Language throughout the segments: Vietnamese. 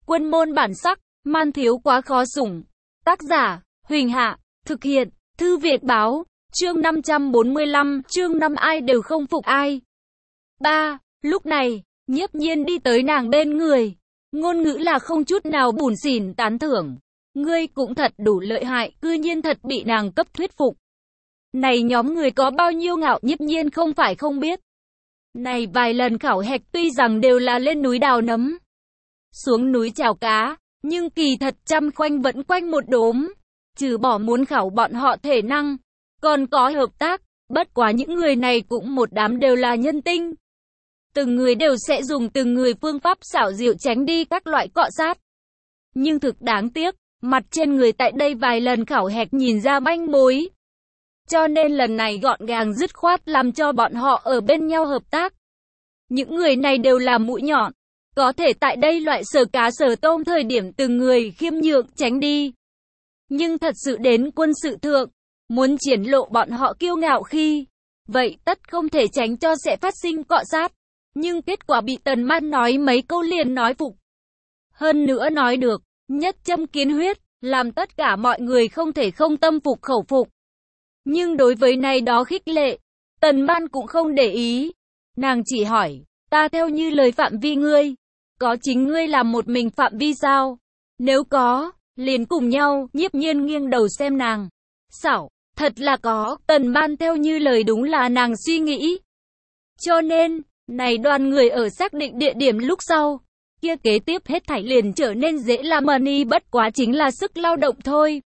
Quân môn bản sắc, man thiếu quá khó sủng. Tác giả, Huỳnh Hạ, thực hiện, Thư viện báo, chương 545, chương 5 ai đều không phục ai. 3. Lúc này, Nhiếp Nhiên đi tới nàng bên người. Ngôn ngữ là không chút nào bủn xỉn tán thưởng. Ngươi cũng thật đủ lợi hại, cư nhiên thật bị nàng cấp thuyết phục. Này nhóm người có bao nhiêu ngạo Nhiếp Nhiên không phải không biết. Này vài lần khảo hạch tuy rằng đều là lên núi đào nấm, xuống núi chào cá, nhưng kỳ thật chăm khoanh vẫn quanh một đốm. Trừ bỏ muốn khảo bọn họ thể năng, còn có hợp tác, bất quá những người này cũng một đám đều là nhân tinh. Từng người đều sẽ dùng từng người phương pháp xảo diệu tránh đi các loại cọ sát. Nhưng thực đáng tiếc, mặt trên người tại đây vài lần khảo hạch nhìn ra manh mối. Cho nên lần này gọn gàng dứt khoát làm cho bọn họ ở bên nhau hợp tác. Những người này đều là mũi nhọn, có thể tại đây loại sờ cá sờ tôm thời điểm từng người khiêm nhượng tránh đi. Nhưng thật sự đến quân sự thượng, muốn triển lộ bọn họ kiêu ngạo khi, vậy tất không thể tránh cho sẽ phát sinh cọ sát. Nhưng kết quả bị Tần Man nói mấy câu liền nói phục. Hơn nữa nói được, nhất châm kiến huyết, làm tất cả mọi người không thể không tâm phục khẩu phục. Nhưng đối với này đó khích lệ, Tần Man cũng không để ý. Nàng chỉ hỏi, ta theo như lời phạm vi ngươi, có chính ngươi làm một mình phạm vi sao? Nếu có, liền cùng nhau. Nhiếp Nhiên nghiêng đầu xem nàng. Xảo, thật là có. Tần Man theo như lời đúng là nàng suy nghĩ. Cho nên, này đoàn người ở xác định địa điểm lúc sau, kia kế tiếp hết thảy liền trở nên dễ làm money, bất quá chính là sức lao động thôi.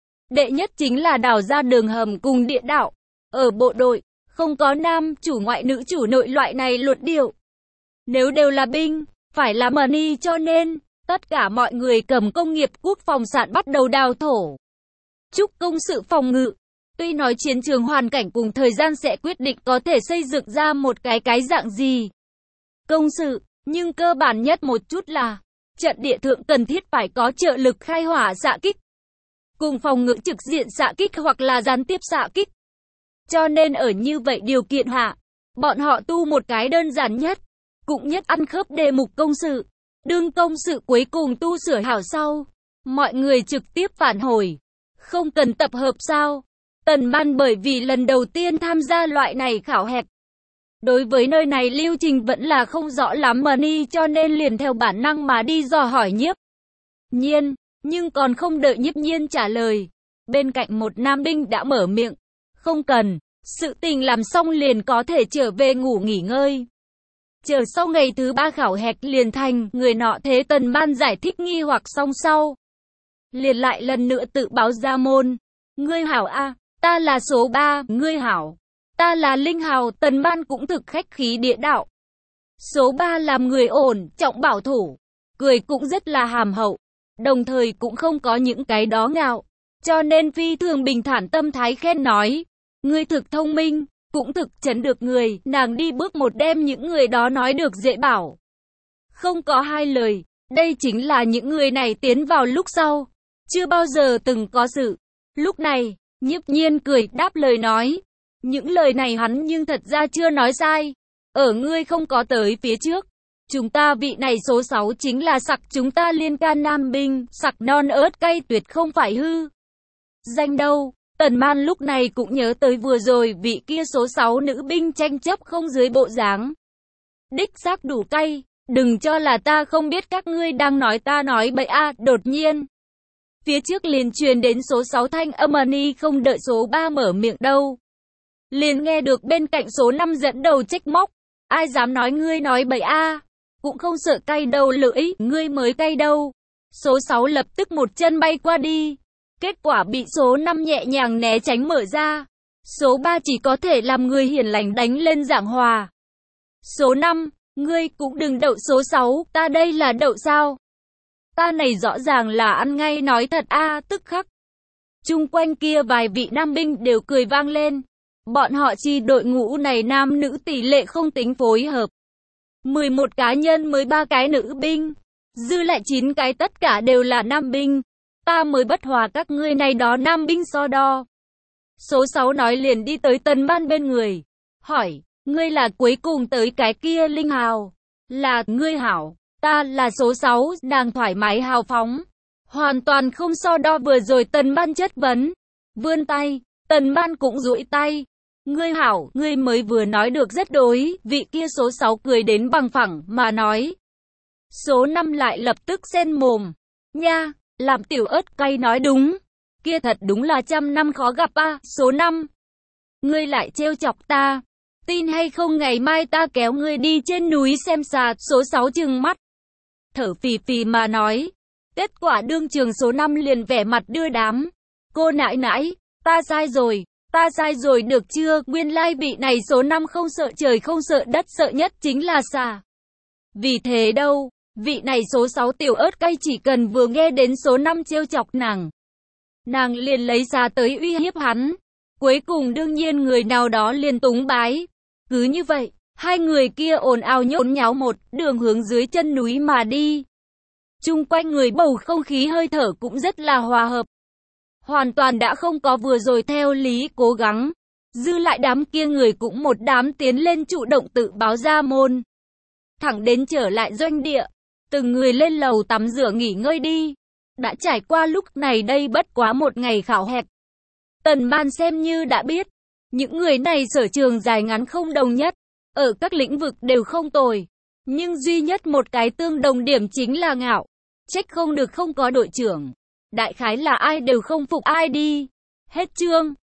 Đệ nhất chính là đào ra đường hầm cùng địa đạo. Ở bộ đội, không có nam chủ ngoại nữ chủ nội loại này luật điệu. Nếu đều là binh, phải là money, cho nên tất cả mọi người cầm công nghiệp quốc phòng sản bắt đầu đào thổ. Chúc công sự phòng ngự. Tuy nói chiến trường hoàn cảnh cùng thời gian sẽ quyết định có thể xây dựng ra một cái dạng gì công sự, nhưng cơ bản nhất một chút là trận địa thượng cần thiết phải có trợ lực khai hỏa xạ kích, cùng phòng ngự trực diện xạ kích hoặc là gián tiếp xạ kích. Cho nên ở như vậy điều kiện hạ, bọn họ tu một cái đơn giản nhất, cũng nhất ăn khớp đề mục công sự. Đương công sự cuối cùng tu sửa hảo sau, mọi người trực tiếp phản hồi. Không cần tập hợp sao? Tần Man bởi vì lần đầu tiên tham gia loại này khảo hạch, đối với nơi này lưu trình vẫn là không rõ lắm money, cho nên liền theo bản năng mà đi dò hỏi Nhiếp Nhiên. Nhưng còn không đợi Nhiếp Nhiên trả lời, bên cạnh một nam binh đã mở miệng. Không cần, sự tình làm xong liền có thể trở về ngủ nghỉ ngơi. Chờ sau ngày thứ 3 khảo hạch liền thành. Người nọ thế Tần Man giải thích nghi hoặc xong sau, liền lại lần nữa tự báo ra môn. Ngươi hảo a, ta là số 3, ngươi hảo, ta là Linh Hào. Tần Man cũng thực khách khí địa đạo. Số 3 làm người ổn, trọng bảo thủ, cười cũng rất là hàm hậu, đồng thời cũng không có những cái đó ngạo, cho nên phi thường bình thản tâm thái khen nói. Ngươi thực thông minh, cũng thực chấn được người. Nàng đi bước một đem những người đó nói được dễ bảo. Không có hai lời, đây chính là những người này tiến vào lúc sau, chưa bao giờ từng có sự. Lúc này, Nhiếp Nhiên cười đáp lời nói. Những lời này hắn nhưng thật ra chưa nói sai. Ở ngươi không có tới phía trước, chúng ta vị này số 6 chính là sặc chúng ta liên can nam binh, sặc non ớt cay tuyệt không phải hư danh đâu. Tần Man lúc này cũng nhớ tới vừa rồi vị kia số 6 nữ binh tranh chấp không dưới bộ dáng. Đích xác đủ cay, đừng cho là ta không biết các ngươi đang nói ta nói bậy a. Đột nhiên, phía trước liền truyền đến số 6 thanh âm money, không đợi số 3 mở miệng đâu, liền nghe được bên cạnh số 5 dẫn đầu trách móc. Ai dám nói ngươi nói bậy a, cũng không sợ cay đầu lưỡi, ngươi mới cay đâu. Số 6 lập tức một chân bay qua đi. Kết quả bị số 5 nhẹ nhàng né tránh mở ra. Số 3 chỉ có thể làm người hiền lành đánh lên giảng hòa. Số 5, ngươi cũng đừng đậu số 6, ta đây là đậu sao? Ta này rõ ràng là ăn ngay nói thật a. Tức khắc, chung quanh kia vài vị nam binh đều cười vang lên. Bọn họ chi đội ngũ này nam nữ tỷ lệ không tính phối hợp. 11 cá nhân mới 3 cái nữ binh, dư lại 9 cái tất cả đều là nam binh. Ta mới bất hòa các ngươi này đó nam binh so đo. Số 6 nói liền đi tới Tần Man bên người, hỏi, ngươi là cuối cùng tới cái kia Linh Hào? Là, ngươi hảo. Ta là số 6, nàng thoải mái hào phóng. Hoàn toàn không so đo vừa rồi Tần Ban chất vấn. Vươn tay, Tần Ban cũng duỗi tay. Ngươi hảo, ngươi mới vừa nói được rất đối, vị kia số 6 cười đến bằng phẳng mà nói. Số 5 lại lập tức xen mồm. Nha, làm tiểu ớt cay nói đúng. Kia thật đúng là trăm năm khó gặp a, số 5. Ngươi lại trêu chọc ta. Tin hay không ngày mai ta kéo ngươi đi trên núi xem xà, số 6 trừng mắt. Thở phì phì mà nói. Kết quả đương trường số 5 liền vẻ mặt đưa đám. Cô nãi nãi, ta sai rồi được chưa, nguyên lai vị này số 5 không sợ trời không sợ đất, sợ nhất chính là xà. Vì thế đâu, vị này số 6 tiểu ớt cay chỉ cần vừa nghe đến số 5 trêu chọc nàng liền lấy xà tới uy hiếp hắn. Cuối cùng đương nhiên người nào đó liền túng bái. Cứ như vậy, hai người kia ồn ào nhốn nháo một đường hướng dưới chân núi mà đi. Chung quanh người bầu không khí hơi thở cũng rất là hòa hợp. Hoàn toàn đã không có vừa rồi theo lý cố gắng. Dư lại đám kia người cũng một đám tiến lên chủ động tự báo ra môn. Thẳng đến trở lại doanh địa. Từng người lên lầu tắm rửa nghỉ ngơi đi. Đã trải qua lúc này đây bất quá một ngày khảo hạch. Tần Ban xem như đã biết. Những người này sở trường dài ngắn không đồng nhất. Ở các lĩnh vực đều không tồi. Nhưng duy nhất một cái tương đồng điểm chính là ngạo. Trách không được không có đội trưởng. Đại khái là ai đều không phục ai đi. Hết chương.